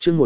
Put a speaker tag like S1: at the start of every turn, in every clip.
S1: chương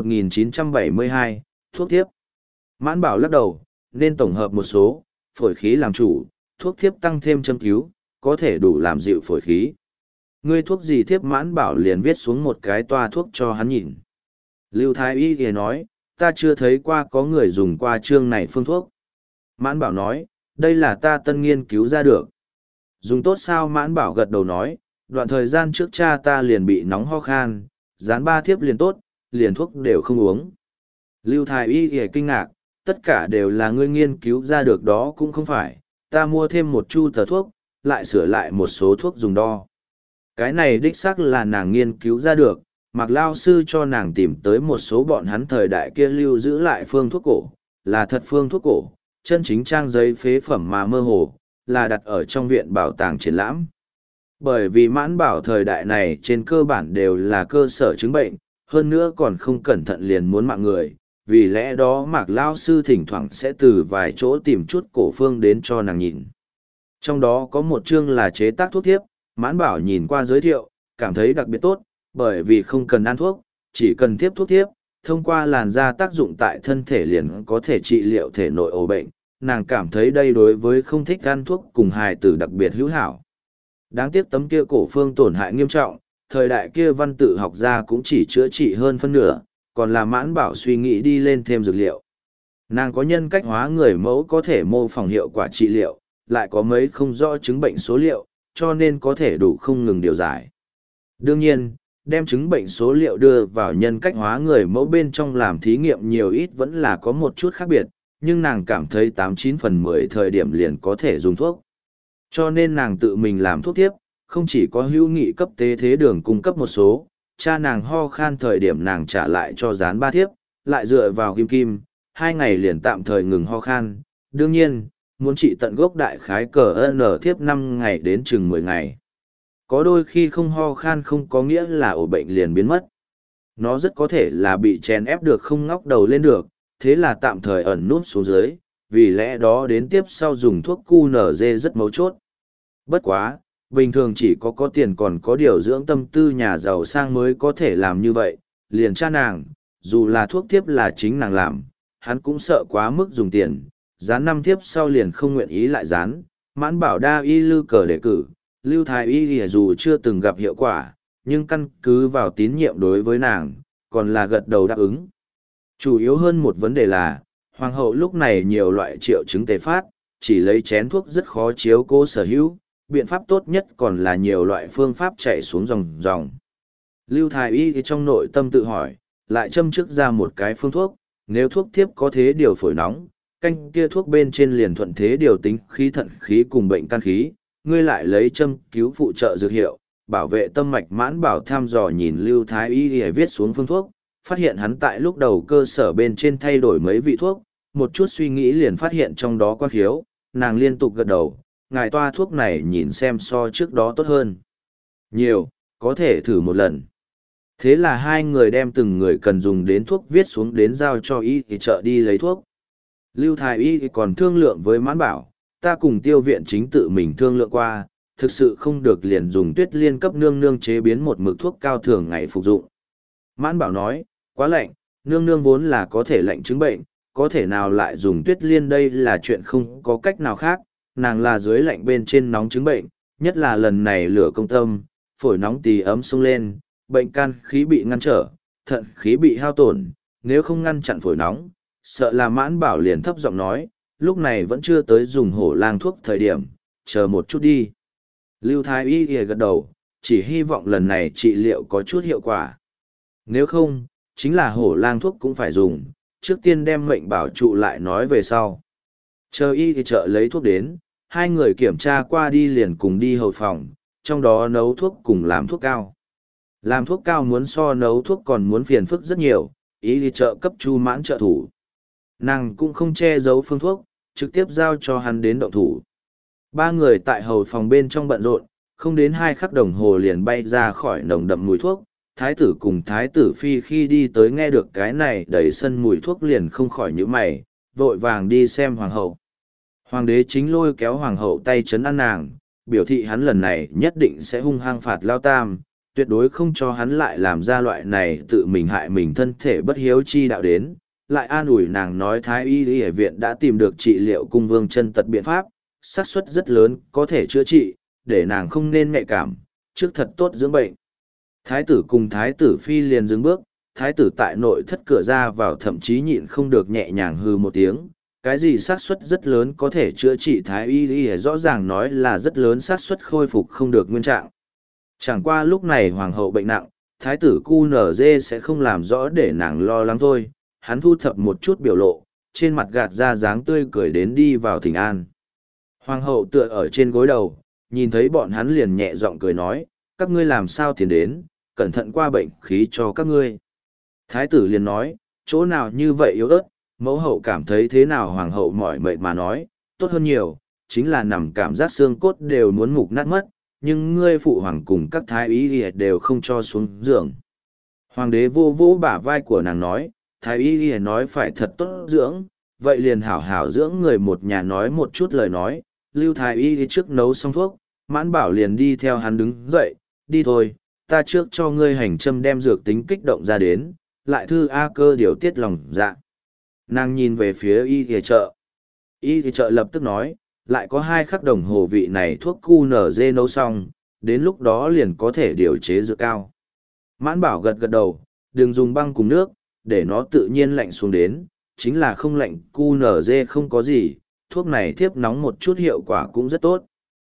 S1: 1972, thuốc thiếp. Mãn Bảo lắc đầu, nên tổng hợp một số, phổi khí làm chủ, thuốc thiếp tăng thêm châm cứu, có thể đủ làm dịu phổi khí. Ngươi thuốc gì thiếp? Mãn Bảo liền viết xuống một cái toa thuốc cho hắn nhìn. Lưu Thái Y thì nói, ta chưa thấy qua có người dùng qua chương này phương thuốc. Mãn Bảo nói, đây là ta tân nghiên cứu ra được. Dùng tốt sao? Mãn Bảo gật đầu nói, đoạn thời gian trước cha ta liền bị nóng ho khan, dán 3 thiếp liền tốt, liền thuốc đều không uống. Lưu Thái Y thì kinh ngạc, tất cả đều là ngươi nghiên cứu ra được đó. Cũng không phải, ta mua thêm một chu tờ thuốc, lại sửa lại một số thuốc dùng đo. Cái này đích xác là nàng nghiên cứu ra được, Mạc Lao sư cho nàng tìm tới một số bọn hắn thời đại kia lưu giữ lại phương thuốc cổ, là thật phương thuốc cổ, chân chính trang giấy phế phẩm mà mơ hồ, là đặt ở trong viện bảo tàng triển lãm. Bởi vì Mãn Bảo thời đại này trên cơ bản đều là cơ sở chứng bệnh, hơn nữa còn không cẩn thận liền muốn mạng người, vì lẽ đó Mạc Lao sư thỉnh thoảng sẽ từ vài chỗ tìm chút cổ phương đến cho nàng nhìn. Trong đó có một chương là chế tác thuốc thiếp, Mãn Bảo nhìn qua giới thiệu, cảm thấy đặc biệt tốt, bởi vì không cần ăn thuốc, chỉ cần tiếp thuốc thiếp, thông qua làn da tác dụng tại thân thể liền có thể trị liệu thể nội ổ bệnh. Nàng cảm thấy đây đối với không thích ăn thuốc cùng hài tử đặc biệt hữu hảo. Đáng tiếc tấm kia cổ phương tổn hại nghiêm trọng, thời đại kia văn tự học gia cũng chỉ chữa trị hơn phân nửa, còn là Mãn Bảo suy nghĩ đi lên thêm dược liệu. Nàng có nhân cách hóa người mẫu có thể mô phỏng hiệu quả trị liệu, lại có mấy không rõ chứng bệnh số liệu, cho nên có thể đủ không ngừng điều giải. Đương nhiên, đem chứng bệnh số liệu đưa vào nhân cách hóa người mẫu bên trong làm thí nghiệm nhiều ít vẫn là có một chút khác biệt, nhưng nàng cảm thấy 89/10 thời điểm liền có thể dùng thuốc. Cho nên nàng tự mình làm thuốc thiếp, không chỉ có hữu nghị cấp tế thế đường cung cấp một số, cha nàng ho khan thời điểm nàng trả lại cho dán 3 thiếp, lại dựa vào kim kim, 2 ngày liền tạm thời ngừng ho khan. Đương nhiên, muốn trị tận gốc đại khái cờ n thiếp 5 ngày đến chừng 10 ngày. Có đôi khi không ho khan không có nghĩa là ổ bệnh liền biến mất. Nó rất có thể là bị chèn ép được không ngóc đầu lên được, thế là tạm thời ẩn nút xuống dưới, vì lẽ đó đến tiếp sau dùng thuốc QNZ rất mấu chốt. Bất quá, bình thường chỉ có tiền còn có điều dưỡng tâm tư nhà giàu sang mới có thể làm như vậy, liền cha nàng, dù là thuốc thiếp là chính nàng làm, hắn cũng sợ quá mức dùng tiền, dán 5 thiếp sau liền không nguyện ý lại dán. Mãn Bảo đa y lư cờ đề cử, Lưu Thái Y dù chưa từng gặp hiệu quả, nhưng căn cứ vào tín nhiệm đối với nàng, còn là gật đầu đáp ứng. Chủ yếu hơn một vấn đề là, Hoàng hậu lúc này nhiều loại triệu chứng tề phát, chỉ lấy chén thuốc rất khó chiếu cố sở hữu, biện pháp tốt nhất còn là nhiều loại phương pháp chạy xuống dòng. Lưu Thái Y trong nội tâm tự hỏi, lại châm trước ra một cái phương thuốc, nếu thuốc thiếp có thế điều phổi nóng, canh kia thuốc bên trên liền thuận thế điều tính khí thận khí cùng bệnh can khí, ngươi lại lấy châm cứu phụ trợ dược hiệu, bảo vệ tâm mạch. Mãn Bảo thăm dò nhìn Lưu Thái Y viết xuống phương thuốc, phát hiện hắn tại lúc đầu cơ sở bên trên thay đổi mấy vị thuốc, một chút suy nghĩ liền phát hiện trong đó có khiếu, nàng liên tục gật đầu, ngài toa thuốc này nhìn xem so trước đó tốt hơn nhiều, có thể thử một lần. Thế là hai người đem từng người cần dùng đến thuốc viết xuống đến giao cho y thì chợ đi lấy thuốc. Lưu Thái Y còn thương lượng với Mãn Bảo, ta cùng Tiêu viện chính tự mình thương lượng qua, thực sự không được liền dùng Tuyết Liên cấp nương nương chế biến một mực thuốc cao thường ngày phục dụng. Mãn Bảo nói, quá lạnh, nương nương vốn là có thể lạnh chứng bệnh, có thể nào lại dùng Tuyết Liên, đây là chuyện không có cách nào khác, nàng là dưới lạnh bên trên nóng chứng bệnh, nhất là lần này lửa công tâm, phổi nóng tì ấm sung lên, bệnh can khí bị ngăn trở, thận khí bị hao tổn, nếu không ngăn chặn phổi nóng, sợ là Mãn Bảo liền thấp giọng nói, lúc này vẫn chưa tới dùng hổ lang thuốc thời điểm, chờ một chút đi. Lưu Thái Y gật đầu, chỉ hy vọng lần này trị liệu có chút hiệu quả. Nếu không, chính là hổ lang thuốc cũng phải dùng, trước tiên đem mệnh bảo trụ lại nói về sau. Chờ y thì chợ lấy thuốc đến, hai người kiểm tra qua đi liền cùng đi hầu phòng, trong đó nấu thuốc cùng làm thuốc cao. Làm thuốc cao muốn so nấu thuốc còn muốn phiền phức rất nhiều, y thì chợ cấp Chu Mãn trợ thủ. Nàng cũng không che giấu phương thuốc, trực tiếp giao cho hắn đến động thủ. Ba người tại hầu phòng bên trong bận rộn, không đến 2 khắc đồng hồ liền bay ra khỏi nồng đậm mùi thuốc. Thái tử cùng thái tử phi khi đi tới nghe được cái này đầy sân mùi thuốc liền không khỏi nhíu mày, vội vàng đi xem hoàng hậu. Hoàng đế chính lôi kéo hoàng hậu tay chấn an nàng, biểu thị hắn lần này nhất định sẽ hung hăng phạt Lao Tam, tuyệt đối không cho hắn lại làm ra loại này tự mình hại mình thân thể bất hiếu chi đạo đến, lại an ủi nàng nói Thái y y viện đã tìm được trị liệu cung vương chân tật biện pháp, xác suất rất lớn có thể chữa trị, để nàng không nên nhạy cảm, trước thật tốt dưỡng bệnh. Thái tử cùng thái tử phi liền dừng bước, thái tử tại nội thất cửa ra vào thậm chí nhịn không được nhẹ nhàng hừ một tiếng, cái gì xác suất rất lớn có thể chữa trị thái y y rõ ràng nói là rất lớn xác suất khôi phục không được nguyên trạng. Chẳng qua lúc này hoàng hậu bệnh nặng, thái tử QNZ sẽ không làm rõ để nàng lo lắng thôi, hắn thu thập một chút biểu lộ, trên mặt gạt ra dáng tươi cười đến đi vào thỉnh an. Hoàng hậu tựa ở trên gối đầu, nhìn thấy bọn hắn liền nhẹ giọng cười nói, các ngươi làm sao tiến đến, cẩn thận qua bệnh khí cho các ngươi. Thái tử liền nói, chỗ nào như vậy yếu ớt, mẫu hậu cảm thấy thế nào hoàng hậu mỏi mệt mà nói, tốt hơn nhiều, chính là nằm cảm giác xương cốt đều muốn mục nát mất, nhưng ngươi phụ hoàng cùng các thái y đều không cho xuống giường. Hoàng đế vô vô bả vai của nàng nói, thái y nói phải thật tốt dưỡng, vậy liền hảo hảo dưỡng người một nhà nói một chút lời nói, lưu thái y trước nấu xong thuốc, mãn bảo liền đi theo hắn đứng dậy, đi thôi, ta trước cho ngươi hành châm đem dược tính kích động ra đến, lại thư A Cơ điều tiết lòng dạ. Nàng nhìn về phía y thìa chợ. Y thìa chợ lập tức nói, lại có 2 khắc đồng hồ vị này thuốc QNZ nấu xong, đến lúc đó liền có thể điều chế dược cao. Mãn bảo gật gật đầu, đừng dùng băng cùng nước, để nó tự nhiên lạnh xuống đến, chính là không lạnh QNZ không có gì, thuốc này thiếp nóng một chút hiệu quả cũng rất tốt.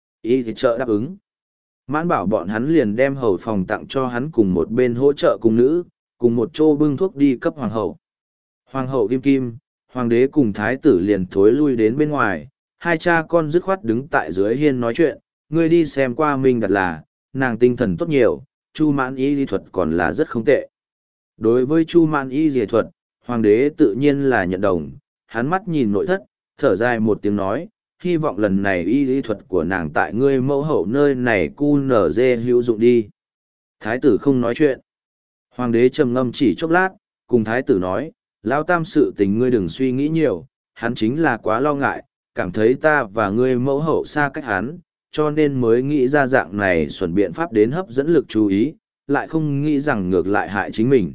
S1: Y thìa chợ đáp ứng. Mãn bảo bọn hắn liền đem hầu phòng tặng cho hắn cùng một bên hỗ trợ cùng nữ, cùng một chỗ bưng thuốc đi cấp hoàng hậu. Hoàng hậu kim kim, hoàng đế cùng thái tử liền thối lui đến bên ngoài, 2 cha con dứt khoát đứng tại dưới hiên nói chuyện, ngươi đi xem qua Minh Đạt là, nàng tinh thần tốt nhiều, Chu Mãn y lý thuật còn là rất không tệ. Đối với Chu Mãn y lý thuật, hoàng đế tự nhiên là nhận đồng, hắn mắt nhìn nội thất, thở dài một tiếng nói, hy vọng lần này y lý thuật của nàng tại ngươi mẫu hậu nơi này QNZ hữu dụng đi. Thái tử không nói chuyện. Hoàng đế trầm ngâm chỉ chốc lát, cùng thái tử nói, lão tam sự tình ngươi đừng suy nghĩ nhiều, hắn chính là quá lo ngại, cảm thấy ta và ngươi mẫu hậu xa cách hắn, cho nên mới nghĩ ra dạng này xuẩn biện pháp đến hấp dẫn lực chú ý, lại không nghĩ rằng ngược lại hại chính mình.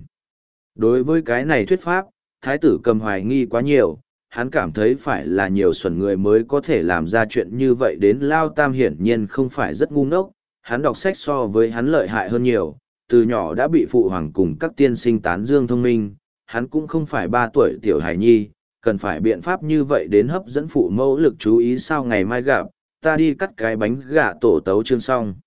S1: Đối với cái này thuyết pháp, thái tử cầm hoài nghi quá nhiều, hắn cảm thấy phải là nhiều xuẩn người mới có thể làm ra chuyện như vậy đến Lao Tam hiển nhiên không phải rất ngu ngốc, hắn đọc sách so với hắn lợi hại hơn nhiều, từ nhỏ đã bị phụ hoàng cùng các tiên sinh tán dương thông minh, hắn cũng không phải 3 tuổi tiểu hài nhi, cần phải biện pháp như vậy đến hấp dẫn phụ mẫu lực chú ý sau ngày mai gặp, ta đi cắt cái bánh gà tổ tấu chương xong.